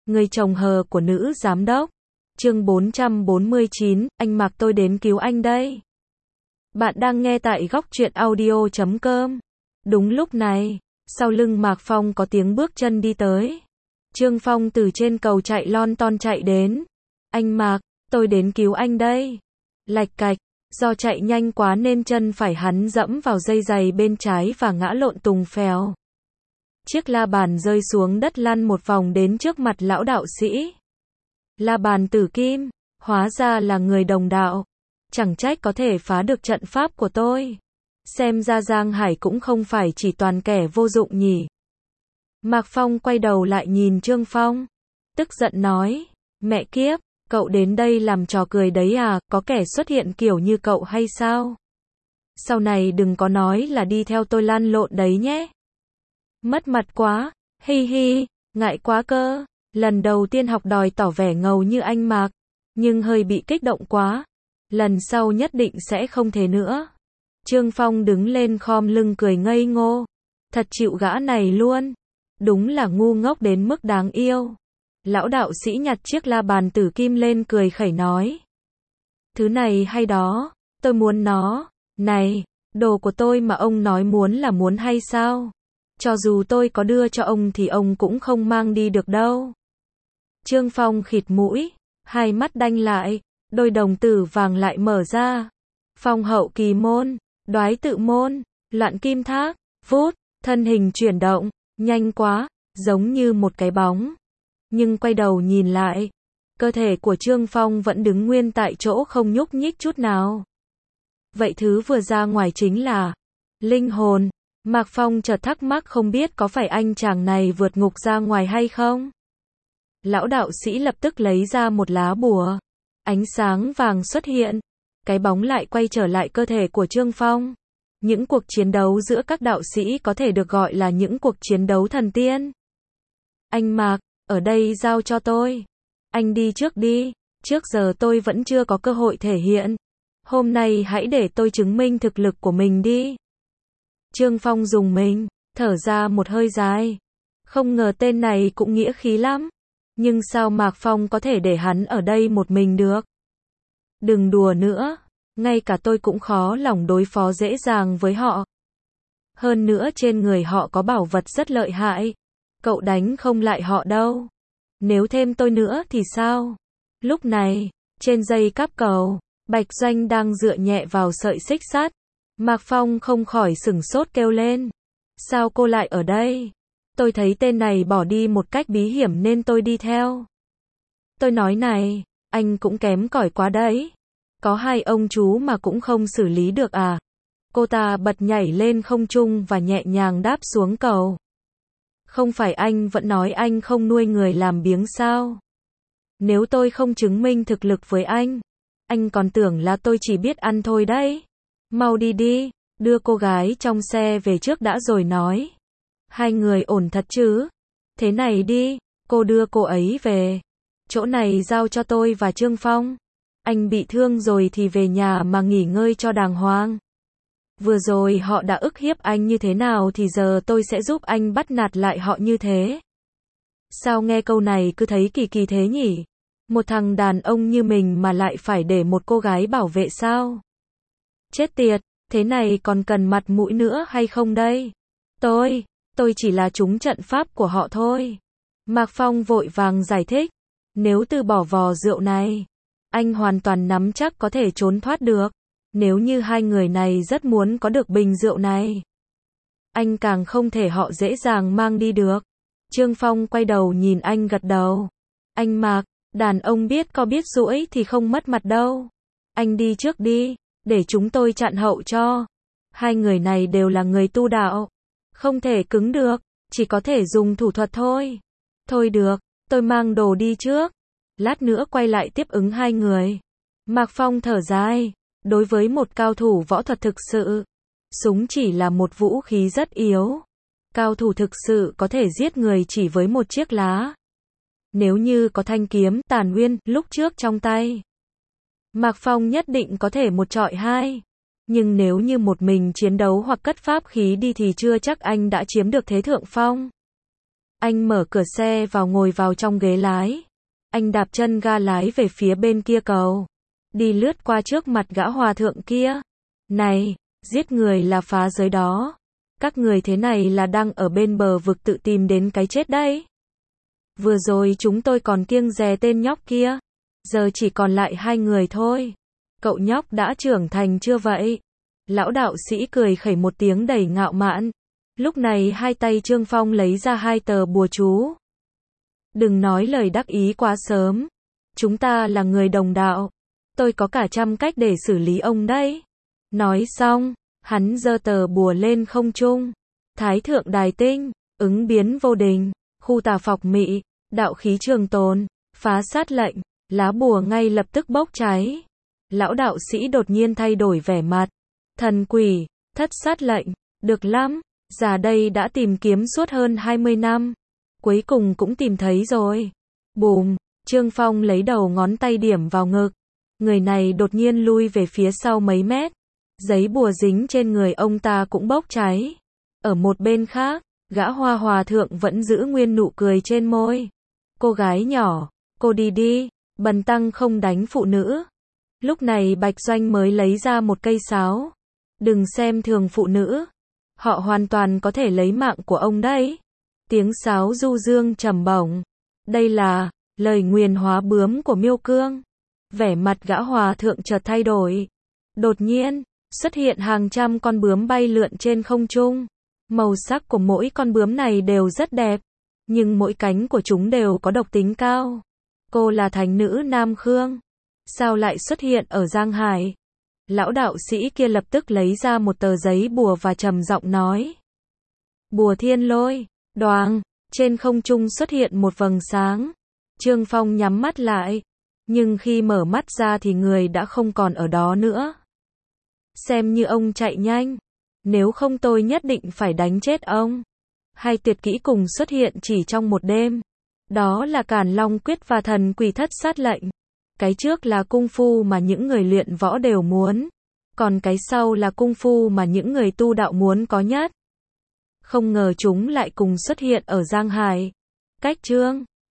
Người chồng hờ của nữ giám đốc. Chương 449, anh Mạc tôi đến cứu anh đây. Bạn đang nghe tại góc truyện audio.com. Đúng lúc này, sau lưng Mạc Phong có tiếng bước chân đi tới. Trương Phong từ trên cầu chạy lon ton chạy đến. Anh Mạc, tôi đến cứu anh đây. Lạch cạch, do chạy nhanh quá nên chân phải hắn dẫm vào dây giày bên trái và ngã lộn tùng phèo. Chiếc la bàn rơi xuống đất lăn một vòng đến trước mặt lão đạo sĩ. La bàn tử kim, hóa ra là người đồng đạo. Chẳng trách có thể phá được trận pháp của tôi. Xem ra Giang Hải cũng không phải chỉ toàn kẻ vô dụng nhỉ. Mạc Phong quay đầu lại nhìn Trương Phong. Tức giận nói, mẹ kiếp, cậu đến đây làm trò cười đấy à, có kẻ xuất hiện kiểu như cậu hay sao? Sau này đừng có nói là đi theo tôi lăn lộn đấy nhé. Mất mặt quá, hi hi, ngại quá cơ. Lần đầu tiên học đòi tỏ vẻ ngầu như anh Mạc, nhưng hơi bị kích động quá. Lần sau nhất định sẽ không thế nữa. Trương Phong đứng lên khom lưng cười ngây ngô. Thật chịu gã này luôn. Đúng là ngu ngốc đến mức đáng yêu. Lão đạo sĩ nhặt chiếc la bàn tử kim lên cười khẩy nói. Thứ này hay đó, tôi muốn nó. Này, đồ của tôi mà ông nói muốn là muốn hay sao? Cho dù tôi có đưa cho ông thì ông cũng không mang đi được đâu. Trương Phong khịt mũi, hai mắt đanh lại, đôi đồng tử vàng lại mở ra. Phong hậu kỳ môn, đoái tự môn, loạn kim thác, vút, thân hình chuyển động, nhanh quá, giống như một cái bóng. Nhưng quay đầu nhìn lại, cơ thể của Trương Phong vẫn đứng nguyên tại chỗ không nhúc nhích chút nào. Vậy thứ vừa ra ngoài chính là linh hồn. Mạc Phong chợt thắc mắc không biết có phải anh chàng này vượt ngục ra ngoài hay không? Lão đạo sĩ lập tức lấy ra một lá bùa. Ánh sáng vàng xuất hiện. Cái bóng lại quay trở lại cơ thể của Trương Phong. Những cuộc chiến đấu giữa các đạo sĩ có thể được gọi là những cuộc chiến đấu thần tiên. Anh Mạc, ở đây giao cho tôi. Anh đi trước đi. Trước giờ tôi vẫn chưa có cơ hội thể hiện. Hôm nay hãy để tôi chứng minh thực lực của mình đi. Trương Phong dùng mình, thở ra một hơi dài. Không ngờ tên này cũng nghĩa khí lắm. Nhưng sao Mạc Phong có thể để hắn ở đây một mình được? Đừng đùa nữa, ngay cả tôi cũng khó lòng đối phó dễ dàng với họ. Hơn nữa trên người họ có bảo vật rất lợi hại. Cậu đánh không lại họ đâu. Nếu thêm tôi nữa thì sao? Lúc này, trên dây cáp cầu, Bạch Doanh đang dựa nhẹ vào sợi xích sắt. Mạc Phong không khỏi sửng sốt kêu lên. Sao cô lại ở đây? Tôi thấy tên này bỏ đi một cách bí hiểm nên tôi đi theo. Tôi nói này, anh cũng kém cỏi quá đấy. Có hai ông chú mà cũng không xử lý được à? Cô ta bật nhảy lên không trung và nhẹ nhàng đáp xuống cầu. Không phải anh vẫn nói anh không nuôi người làm biếng sao? Nếu tôi không chứng minh thực lực với anh còn tưởng là tôi chỉ biết ăn thôi đấy. Mau đi đi, đưa cô gái trong xe về trước đã rồi nói. Hai người ổn thật chứ? Thế này đi, cô đưa cô ấy về. Chỗ này giao cho tôi và Trương Phong. Anh bị thương rồi thì về nhà mà nghỉ ngơi cho đàng hoàng. Vừa rồi họ đã ức hiếp anh như thế nào thì giờ tôi sẽ giúp anh bắt nạt lại họ như thế. Sao nghe câu này cứ thấy kỳ kỳ thế nhỉ? Một thằng đàn ông như mình mà lại phải để một cô gái bảo vệ sao? Chết tiệt, thế này còn cần mặt mũi nữa hay không đây? Tôi chỉ là trúng trận pháp của họ thôi. Mạc Phong vội vàng giải thích. Nếu từ bỏ vò rượu này, anh hoàn toàn nắm chắc có thể trốn thoát được. Nếu như hai người này rất muốn có được bình rượu này, anh càng không thể họ dễ dàng mang đi được. Trương Phong quay đầu nhìn anh gật đầu. Anh Mạc, đàn ông biết co biết duỗi thì không mất mặt đâu. Anh đi trước đi, để chúng tôi chặn hậu cho. Hai người này đều là người tu đạo. Không thể cứng được, chỉ có thể dùng thủ thuật thôi. Thôi được, tôi mang đồ đi trước. Lát nữa quay lại tiếp ứng hai người. Mạc Phong thở dài. Đối với một cao thủ võ thuật thực sự, súng chỉ là một vũ khí rất yếu. Cao thủ thực sự có thể giết người chỉ với một chiếc lá. Nếu như có thanh kiếm Tàn Nguyên lúc trước trong tay, Mạc Phong nhất định có thể một trọi hai. Nhưng nếu như một mình chiến đấu hoặc cất pháp khí đi thì chưa chắc anh đã chiếm được thế thượng phong. Anh mở cửa xe vào ngồi vào trong ghế lái. Anh đạp chân ga lái về phía bên kia cầu. Đi lướt qua trước mặt gã hòa thượng kia. Này, giết người là phá giới đó. Các người thế này là đang ở bên bờ vực tự tìm đến cái chết đấy. Vừa rồi chúng tôi còn kiêng dè tên nhóc kia. Giờ chỉ còn lại 2 người thôi. Cậu nhóc đã trưởng thành chưa vậy? Lão đạo sĩ cười khẩy một tiếng đầy ngạo mạn. Lúc này hai tay Trương Phong lấy ra 2 tờ bùa chú. Đừng nói lời đắc ý quá sớm. Chúng ta là người đồng đạo. Tôi có cả trăm cách để xử lý ông đấy. Nói xong, hắn giơ tờ bùa lên không trung. Thái thượng đài tinh, ứng biến vô đình, khu tà phọc mị, đạo khí trường tồn, phá sát lệnh, lá bùa ngay lập tức bốc cháy. Lão đạo sĩ đột nhiên thay đổi vẻ mặt. Thần quỷ, thất sát lệnh, được lắm, già đây đã tìm kiếm suốt hơn 20 năm. Cuối cùng cũng tìm thấy rồi. Bùm, Trương Phong lấy đầu ngón tay điểm vào ngực. Người này đột nhiên lui về phía sau mấy mét. Giấy bùa dính trên người ông ta cũng bốc cháy. Ở một bên khác, gã hoa hòa thượng vẫn giữ nguyên nụ cười trên môi. Cô gái nhỏ, cô đi đi, bần tăng không đánh phụ nữ. Lúc này Bạch Doanh mới lấy ra một cây sáo. Đừng xem thường phụ nữ. Họ hoàn toàn có thể lấy mạng của ông đấy. Tiếng sáo du dương trầm bổng. Đây là lời nguyền hóa bướm của Miêu Cương. Vẻ mặt gã hòa thượng chợt thay đổi. Đột nhiên, xuất hiện hàng trăm con bướm bay lượn trên không trung. Màu sắc của mỗi con bướm này đều rất đẹp. Nhưng mỗi cánh của chúng đều có độc tính cao. Cô là thánh nữ Nam Khương. Sao lại xuất hiện ở Giang Hải? Lão đạo sĩ kia lập tức lấy ra một tờ giấy bùa và trầm giọng nói. Bùa thiên lôi, đoàng, trên không trung xuất hiện một vầng sáng. Trương Phong nhắm mắt lại. Nhưng khi mở mắt ra thì người đã không còn ở đó nữa. Xem như ông chạy nhanh. Nếu không tôi nhất định phải đánh chết ông. 2 tuyệt kỹ cùng xuất hiện chỉ trong một đêm. Đó là Càn Long Quyết và Thần Quỷ Thất Sát Lệnh. Cái trước là cung phu mà những người luyện võ đều muốn. Còn cái sau là cung phu mà những người tu đạo muốn có nhất. Không ngờ chúng lại cùng xuất hiện ở Giang Hải. Cách chương